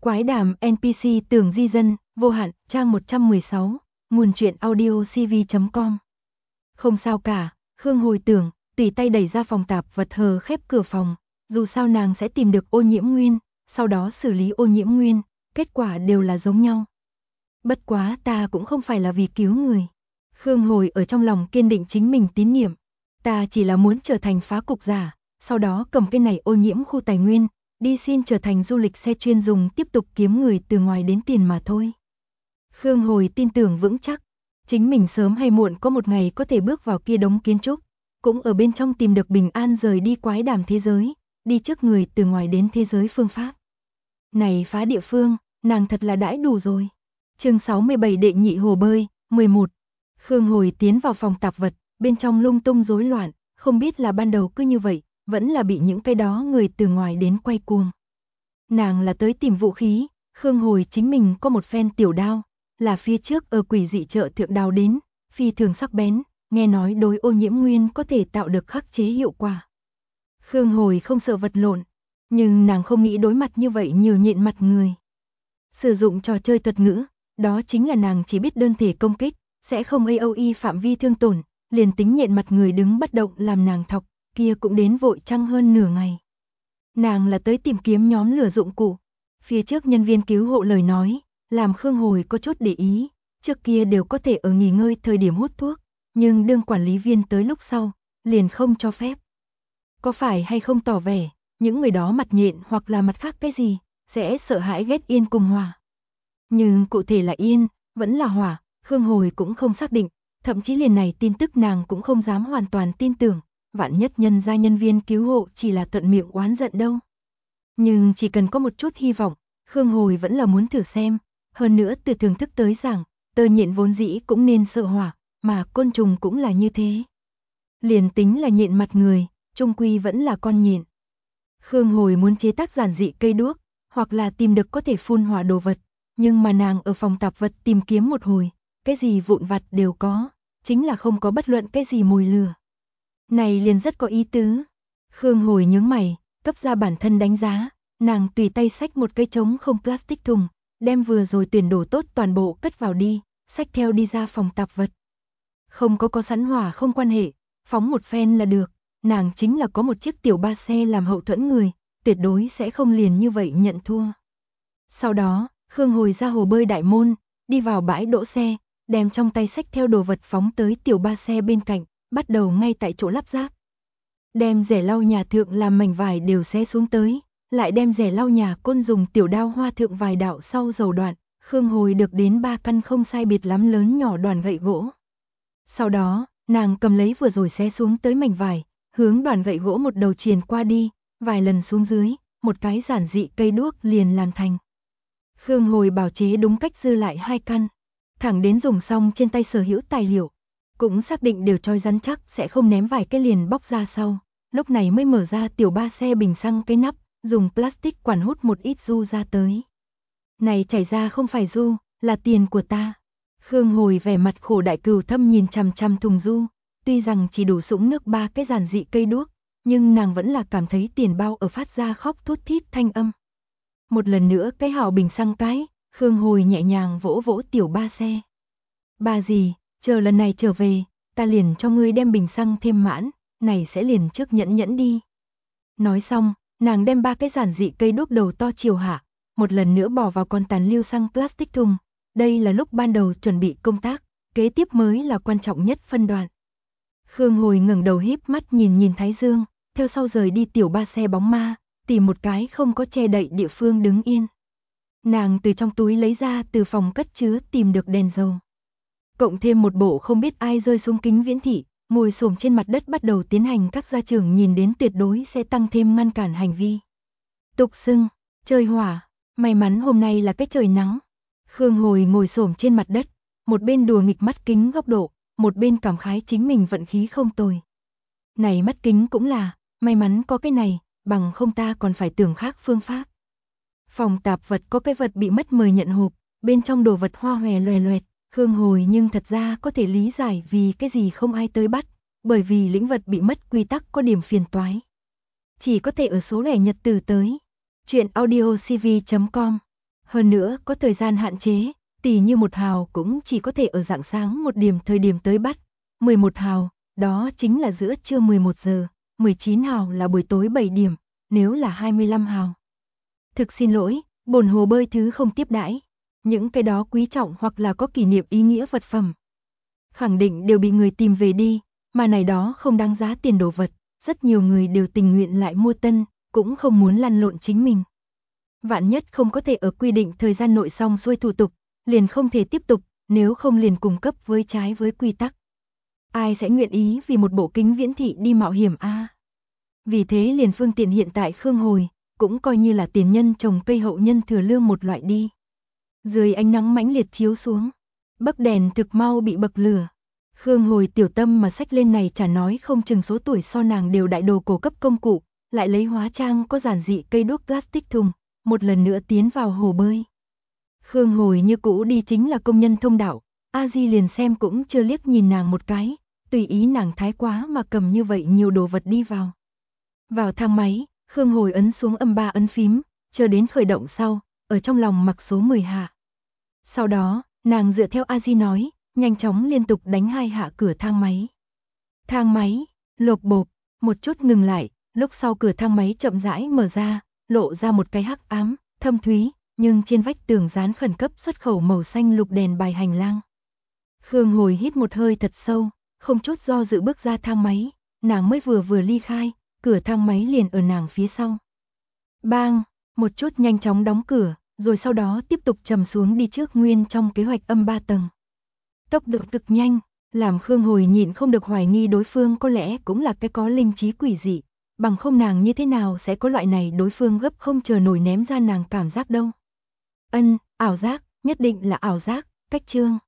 Quái đàm NPC tưởng di dân, vô hạn, trang 116, nguồn truyện audio cv.com. Không sao cả, Khương hồi tưởng, tùy tay đẩy ra phòng tạp vật hờ khép cửa phòng, dù sao nàng sẽ tìm được ô nhiễm nguyên, sau đó xử lý ô nhiễm nguyên, kết quả đều là giống nhau. Bất quá ta cũng không phải là vì cứu người. Khương hồi ở trong lòng kiên định chính mình tín niệm. Ta chỉ là muốn trở thành phá cục giả, sau đó cầm cái này ô nhiễm khu tài nguyên, đi xin trở thành du lịch xe chuyên dùng tiếp tục kiếm người từ ngoài đến tiền mà thôi. Khương hồi tin tưởng vững chắc, chính mình sớm hay muộn có một ngày có thể bước vào kia đống kiến trúc, cũng ở bên trong tìm được bình an rời đi quái đàm thế giới, đi trước người từ ngoài đến thế giới phương pháp. Này phá địa phương, nàng thật là đãi đủ rồi. Chương 67 đệ nhị hồ bơi, 11. Khương hồi tiến vào phòng tạp vật, bên trong lung tung rối loạn, không biết là ban đầu cứ như vậy, vẫn là bị những cái đó người từ ngoài đến quay cuồng. Nàng là tới tìm vũ khí, Khương hồi chính mình có một phen tiểu đao, là phía trước ở quỷ dị chợ thượng đào đến, phi thường sắc bén, nghe nói đối ô nhiễm nguyên có thể tạo được khắc chế hiệu quả. Khương hồi không sợ vật lộn, nhưng nàng không nghĩ đối mặt như vậy nhiều nhịn mặt người. Sử dụng trò chơi thuật ngữ, đó chính là nàng chỉ biết đơn thể công kích, sẽ không AOE phạm vi thương tổn, liền tính nhịn mặt người đứng bất động làm nàng thọc, kia cũng đến vội trăng hơn nửa ngày. Nàng là tới tìm kiếm nhóm lửa dụng cụ. Phía trước nhân viên cứu hộ lời nói, làm Khương hồi có chút để ý, trước kia đều có thể ở nghỉ ngơi thời điểm hút thuốc, nhưng đương quản lý viên tới lúc sau, liền không cho phép. Có phải hay không tỏ vẻ, những người đó mặt nhện hoặc là mặt khác cái gì, sẽ sợ hãi ghét yên cùng hỏa. Nhưng cụ thể là yên, vẫn là hỏa, Khương hồi cũng không xác định, thậm chí liền này tin tức nàng cũng không dám hoàn toàn tin tưởng, vạn nhất nhân gia nhân viên cứu hộ chỉ là thuận miệng oán giận đâu. Nhưng chỉ cần có một chút hy vọng, Khương hồi vẫn là muốn thử xem, hơn nữa từ thưởng thức tới rằng, tơ nhện vốn dĩ cũng nên sợ hỏa, mà côn trùng cũng là như thế. Liền tính là nhện mặt người, chung quy vẫn là con nhện. Khương hồi muốn chế tác giản dị cây đuốc, hoặc là tìm được có thể phun hỏa đồ vật, nhưng mà nàng ở phòng tạp vật tìm kiếm một hồi, cái gì vụn vặt đều có, chính là không có bất luận cái gì mùi lửa. Này liền rất có ý tứ. Khương hồi nhướng mày, cấp ra bản thân đánh giá, nàng tùy tay xách một cây trống không plastic thùng, đem vừa rồi tuyển đổ tốt toàn bộ cất vào đi, xách theo đi ra phòng tạp vật. Không có sẵn hỏa không quan hệ, phóng một phen là được, nàng chính là có một chiếc tiểu ba xe làm hậu thuẫn người, tuyệt đối sẽ không liền như vậy nhận thua. Sau đó, Khương hồi ra hồ bơi đại môn, đi vào bãi đỗ xe, đem trong tay xách theo đồ vật phóng tới tiểu ba xe bên cạnh, bắt đầu ngay tại chỗ lắp ráp. Đem rẻ lau nhà thượng làm mảnh vải đều xé xuống tới, lại đem rẻ lau nhà côn dùng tiểu đao hoa thượng vài đạo sau dầu đoạn, Khương hồi được đến 3 căn không sai biệt lắm lớn nhỏ đoàn gậy gỗ. Sau đó, nàng cầm lấy vừa rồi xé xuống tới mảnh vải, hướng đoàn gậy gỗ một đầu triền qua đi, vài lần xuống dưới, một cái giản dị cây đuốc liền làm thành. Khương hồi bảo chế đúng cách dư lại 2 căn, thẳng đến dùng xong trên tay sở hữu tài liệu, cũng xác định đều trói rắn chắc sẽ không ném vài cái liền bóc ra sau, lúc này mới mở ra tiểu ba xe bình xăng cái nắp, dùng plastic quản hút một ít du ra tới. Này chảy ra không phải du, là tiền của ta. Khương hồi vẻ mặt khổ đại cừu thâm nhìn chằm chằm thùng du, tuy rằng chỉ đủ sũng nước 3 cái giản dị cây đuốc, nhưng nàng vẫn là cảm thấy tiền bao ở phát ra khóc thút thít thanh âm. Một lần nữa cái hào bình xăng cái, Khương hồi nhẹ nhàng vỗ vỗ tiểu ba xe. Ba gì, chờ lần này trở về, ta liền cho ngươi đem bình xăng thêm mãn, này sẽ liền trước nhẫn đi. Nói xong, nàng đem 3 cái giản dị cây đuốc đầu to chiều hạ, một lần nữa bỏ vào con tàn lưu xăng plastic thùng. Đây là lúc ban đầu chuẩn bị công tác, kế tiếp mới là quan trọng nhất phân đoạn. Khương hồi ngẩng đầu híp mắt nhìn thái dương, theo sau rời đi tiểu ba xe bóng ma, tìm một cái không có che đậy địa phương đứng yên. Nàng từ trong túi lấy ra từ phòng cất chứa tìm được đèn dầu. Cộng thêm một bộ không biết ai rơi xuống kính viễn thị, ngồi xổm trên mặt đất bắt đầu tiến hành các gia trưởng nhìn đến tuyệt đối sẽ tăng thêm ngăn cản hành vi. Tục xưng, chơi hỏa, may mắn hôm nay là cái trời nắng. Khương hồi ngồi xổm trên mặt đất, một bên đùa nghịch mắt kính góc độ, một bên cảm khái chính mình vận khí không tồi. Này mắt kính cũng là, may mắn có cái này, bằng không ta còn phải tưởng khác phương pháp. Phòng tạp vật có cái vật bị mất mời nhận hộp, bên trong đồ vật hoa hòe loè loẹt, Khương hồi nhưng thật ra có thể lý giải vì cái gì không ai tới bắt, bởi vì lĩnh vật bị mất quy tắc có điểm phiền toái. Chỉ có thể ở số lẻ nhật từ tới. Chuyện audio cv.com Hơn nữa có thời gian hạn chế, tỉ như 1 hào cũng chỉ có thể ở rạng sáng 1 điểm thời điểm tới bắt, 11 hào, đó chính là giữa trưa 11 giờ, 19 hào là buổi tối 7 điểm, nếu là 25 hào. Thực xin lỗi, bồn hồ bơi thứ không tiếp đãi, những cái đó quý trọng hoặc là có kỷ niệm ý nghĩa vật phẩm. Khẳng định đều bị người tìm về đi, mà này đó không đáng giá tiền đồ vật, rất nhiều người đều tình nguyện lại mua tân, cũng không muốn lăn lộn chính mình. Vạn nhất không có thể ở quy định thời gian nội xong xuôi thủ tục, liền không thể tiếp tục, nếu không liền cung cấp với trái với quy tắc. Ai sẽ nguyện ý vì một bộ kính viễn thị đi mạo hiểm a? Vì thế liền phương tiện hiện tại Khương Hồi, cũng coi như là tiền nhân trồng cây hậu nhân thừa lương một loại đi. Dưới ánh nắng mãnh liệt chiếu xuống, bấc đèn thực mau bị bậc lửa. Khương Hồi tiểu tâm mà xách lên này chả nói không chừng số tuổi so nàng đều đại đồ cổ cấp công cụ, lại lấy hóa trang có giản dị cây đuốc plastic thùng, một lần nữa tiến vào hồ bơi. Khương Hồi như cũ đi chính là công nhân thông đạo, A Di liền xem cũng chưa liếc nhìn nàng một cái, tùy ý nàng thái quá mà cầm như vậy nhiều đồ vật đi vào. Vào thang máy, Khương Hồi ấn xuống âm 3 ấn phím, chờ đến khởi động sau, ở trong lòng mặc số 10 hạ. Sau đó, nàng dựa theo A Di nói, nhanh chóng liên tục đánh 2 hạ cửa thang máy. Thang máy, lộp bộp, một chút ngừng lại, lúc sau cửa thang máy chậm rãi mở ra, lộ ra một cái hắc ám, thâm thúy, nhưng trên vách tường dán khẩn cấp xuất khẩu màu xanh lục đèn bài hành lang. Khương Hồi hít một hơi thật sâu, không chút do dự bước ra thang máy, nàng mới vừa ly khai, cửa thang máy liền ở nàng phía sau. Bang, một chút nhanh chóng đóng cửa, rồi sau đó tiếp tục trầm xuống đi trước nguyên trong kế hoạch âm 3 tầng. Tốc độ cực nhanh, làm Khương Hồi nhịn không được hoài nghi đối phương có lẽ cũng là cái có linh trí quỷ dị, bằng không nàng như thế nào sẽ có loại này đối phương gấp không chờ nổi ném ra nàng cảm giác đâu. Ảo giác, nhất định là ảo giác, cách chương.